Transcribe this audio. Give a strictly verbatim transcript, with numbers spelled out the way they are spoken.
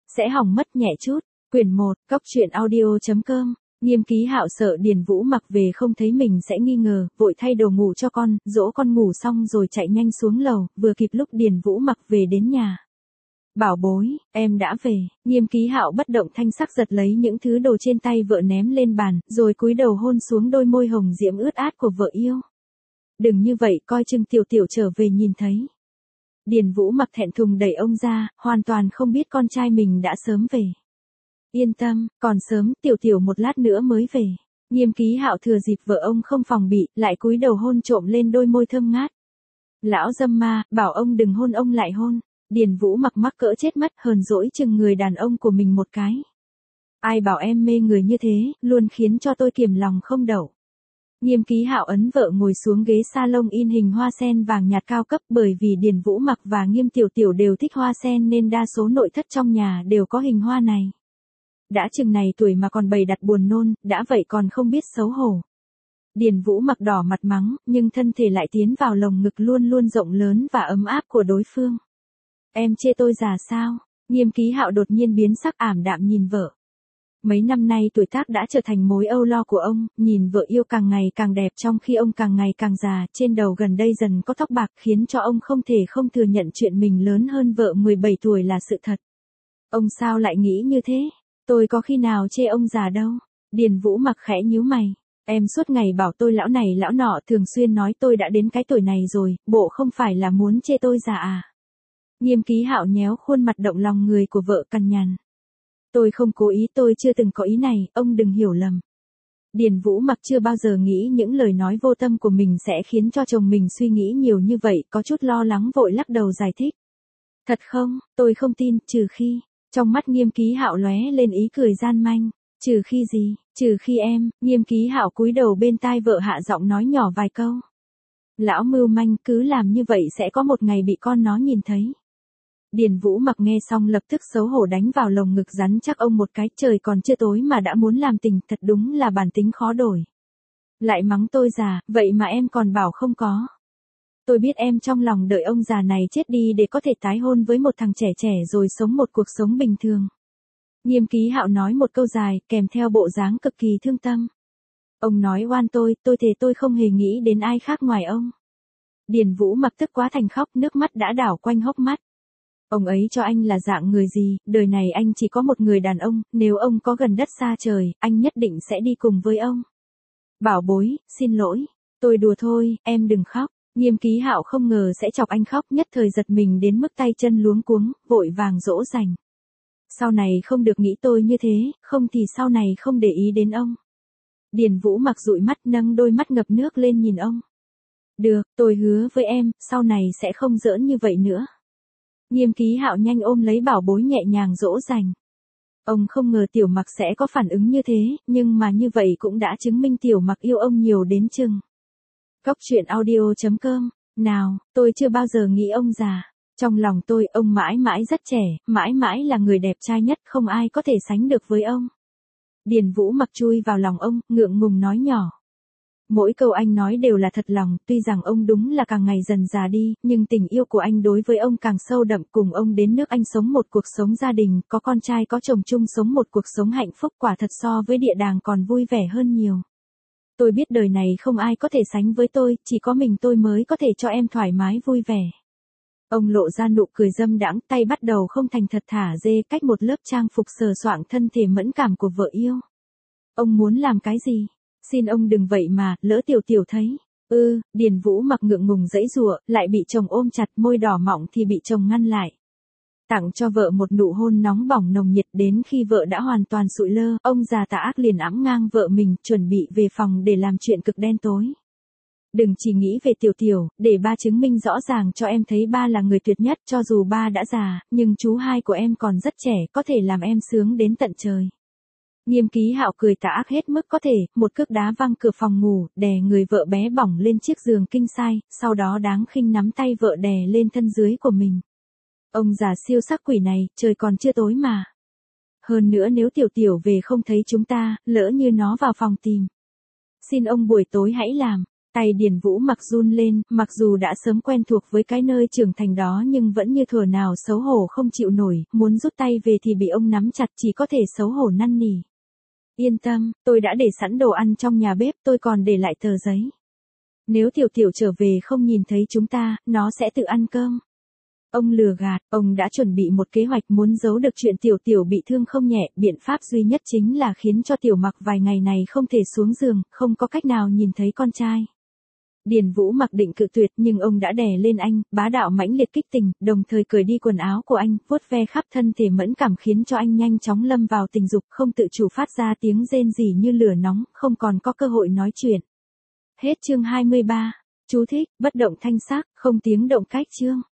sẽ hỏng mất nhẹ chút. Quyển một, Cóc truyện audio chấm com. Nghiêm Ký Hạo sợ Điền Vũ Mặc về không thấy mình sẽ nghi ngờ, vội thay đồ ngủ cho con, dỗ con ngủ xong rồi chạy nhanh xuống lầu, vừa kịp lúc Điền Vũ Mặc về đến nhà. Bảo bối, em đã về. Nghiêm Ký Hạo bất động thanh sắc giật lấy những thứ đồ trên tay vợ ném lên bàn, rồi cúi đầu hôn xuống đôi môi hồng diễm ướt át của vợ yêu. Đừng như vậy, coi chừng tiểu tiểu trở về nhìn thấy. Điền Vũ Mặc thẹn thùng đẩy ông ra, hoàn toàn không biết con trai mình đã sớm về. Yên tâm, còn sớm, tiểu tiểu một lát nữa mới về. Nghiêm Ký Hạo thừa dịp vợ ông không phòng bị, lại cúi đầu hôn trộm lên đôi môi thơm ngát. Lão dâm ma, bảo ông đừng hôn ông lại hôn. Điền Vũ Mặc mắc cỡ chết mất, hờn dỗi chừng người đàn ông của mình một cái. Ai bảo em mê người như thế, luôn khiến cho tôi kiềm lòng không đậu. Nghiêm Ký Hạo ấn vợ ngồi xuống ghế salon in hình hoa sen vàng nhạt cao cấp, bởi vì Điền Vũ Mặc và Nghiêm Tiểu Tiểu đều thích hoa sen nên đa số nội thất trong nhà đều có hình hoa này. Đã chừng này tuổi mà còn bày đặt buồn nôn, đã vậy còn không biết xấu hổ. Điền Vũ Mặc đỏ mặt mắng, nhưng thân thể lại tiến vào lồng ngực luôn luôn rộng lớn và ấm áp của đối phương. Em chê tôi già sao? Nghiêm Ký Hạo đột nhiên biến sắc, ảm đạm nhìn vợ. Mấy năm nay tuổi tác đã trở thành mối âu lo của ông, nhìn vợ yêu càng ngày càng đẹp trong khi ông càng ngày càng già, trên đầu gần đây dần có tóc bạc khiến cho ông không thể không thừa nhận chuyện mình lớn hơn vợ mười bảy tuổi là sự thật. Ông sao lại nghĩ như thế? Tôi có khi nào chê ông già đâu. Điền Vũ Mặc khẽ nhíu mày. Em suốt ngày bảo tôi lão này lão nọ, thường xuyên nói tôi đã đến cái tuổi này rồi, bộ không phải là muốn chê tôi già à? Nghiêm Ký Hạo nhéo khuôn mặt động lòng người của vợ cằn nhằn. Tôi không cố ý, tôi chưa từng có ý này, ông đừng hiểu lầm. Điền Vũ Mặc chưa bao giờ nghĩ những lời nói vô tâm của mình sẽ khiến cho chồng mình suy nghĩ nhiều như vậy, có chút lo lắng vội lắc đầu giải thích. Thật không, tôi không tin, trừ khi. Trong mắt Nghiêm Ký Hạo lóe lên ý cười gian manh. Trừ khi gì? Trừ khi em. Nghiêm Ký Hạo cúi đầu bên tai vợ hạ giọng nói nhỏ vài câu. Lão mưu manh, cứ làm như vậy sẽ có một ngày bị con nó nhìn thấy. Điền Vũ Mặc nghe xong lập tức xấu hổ đánh vào lồng ngực rắn chắc ông một cái, trời còn chưa tối mà đã muốn làm tình, thật đúng là bản tính khó đổi. Lại mắng tôi già, vậy mà em còn bảo không có. Tôi biết em trong lòng đợi ông già này chết đi để có thể tái hôn với một thằng trẻ trẻ rồi sống một cuộc sống bình thường. Nghiêm Ký Hạo nói một câu dài, kèm theo bộ dáng cực kỳ thương tâm. Ông nói oan tôi, tôi thề tôi không hề nghĩ đến ai khác ngoài ông. Điền Vũ Mặc tức quá thành khóc, nước mắt đã đảo quanh hốc mắt. Ông ấy cho anh là dạng người gì, đời này anh chỉ có một người đàn ông, nếu ông có gần đất xa trời, anh nhất định sẽ đi cùng với ông. Bảo bối, xin lỗi, tôi đùa thôi, em đừng khóc. Nghiêm Ký Hạo không ngờ sẽ chọc anh khóc, nhất thời giật mình đến mức tay chân luống cuống, vội vàng dỗ dành. Sau này không được nghĩ tôi như thế, không thì sau này không để ý đến ông. Điền Vũ Mặc dụi mắt, nâng đôi mắt ngập nước lên nhìn ông. Được, tôi hứa với em, sau này sẽ không giỡn như vậy nữa. Nghiêm Ký Hạo nhanh ôm lấy bảo bối nhẹ nhàng dỗ dành. Ông không ngờ Tiểu Mặc sẽ có phản ứng như thế, nhưng mà như vậy cũng đã chứng minh Tiểu Mặc yêu ông nhiều đến chừng. Cóc truyện audio chấm com. Nào, tôi chưa bao giờ nghĩ ông già. Trong lòng tôi, ông mãi mãi rất trẻ, mãi mãi là người đẹp trai nhất, không ai có thể sánh được với ông. Điền Vũ Mặc chui vào lòng ông, ngượng ngùng nói nhỏ. Mỗi câu anh nói đều là thật lòng, tuy rằng ông đúng là càng ngày dần già đi, nhưng tình yêu của anh đối với ông càng sâu đậm, cùng ông đến nước Anh sống một cuộc sống gia đình, có con trai có chồng chung sống một cuộc sống hạnh phúc, quả thật so với địa đàng còn vui vẻ hơn nhiều. Tôi biết đời này không ai có thể sánh với tôi, chỉ có mình tôi mới có thể cho em thoải mái vui vẻ. Ông lộ ra nụ cười dâm đãng, tay bắt đầu không thành thật thả dê cách một lớp trang phục sờ soạng thân thể mẫn cảm của vợ yêu. Ông muốn làm cái gì? Xin ông đừng vậy mà, lỡ Tiểu Tiểu thấy. Ừ, Điền Vũ Mặc ngượng ngùng giãy giụa, lại bị chồng ôm chặt, môi đỏ mọng thì bị chồng ngăn lại. Tặng cho vợ một nụ hôn nóng bỏng nồng nhiệt, đến khi vợ đã hoàn toàn sụi lơ, ông già tà ác liền ẵm ngang vợ mình, chuẩn bị về phòng để làm chuyện cực đen tối. Đừng chỉ nghĩ về Tiểu Tiểu, để ba chứng minh rõ ràng cho em thấy ba là người tuyệt nhất, cho dù ba đã già, nhưng chú hai của em còn rất trẻ, có thể làm em sướng đến tận trời. Nghiêm Ký Hạo cười tà ác hết mức có thể, một cước đá văng cửa phòng ngủ, đè người vợ bé bỏng lên chiếc giường king size, sau đó đáng khinh nắm tay vợ đè lên thân dưới của mình. Ông già siêu sắc quỷ này, trời còn chưa tối mà. Hơn nữa nếu Tiểu Tiểu về không thấy chúng ta, lỡ như nó vào phòng tìm. Xin ông buổi tối hãy làm. Tay Điền Vũ Mặc run lên, mặc dù đã sớm quen thuộc với cái nơi trưởng thành đó nhưng vẫn như thuở nào xấu hổ không chịu nổi, muốn rút tay về thì bị ông nắm chặt, chỉ có thể xấu hổ năn nỉ. Yên tâm, tôi đã để sẵn đồ ăn trong nhà bếp, tôi còn để lại tờ giấy. Nếu Tiểu Tiểu trở về không nhìn thấy chúng ta, nó sẽ tự ăn cơm. Ông lừa gạt, ông đã chuẩn bị một kế hoạch muốn giấu được chuyện Tiểu Tiểu bị thương không nhẹ, biện pháp duy nhất chính là khiến cho Tiểu Mặc vài ngày này không thể xuống giường, không có cách nào nhìn thấy con trai. Điền Vũ Mặc định cự tuyệt nhưng ông đã đè lên anh, bá đạo mãnh liệt kích tình, đồng thời cởi đi quần áo của anh, vuốt ve khắp thân thể mẫn cảm khiến cho anh nhanh chóng lâm vào tình dục, không tự chủ phát ra tiếng rên rỉ như lửa nóng, không còn có cơ hội nói chuyện. Hết chương hai mươi ba. Chú thích, bất động thanh sắc, không tiếng động cách chương.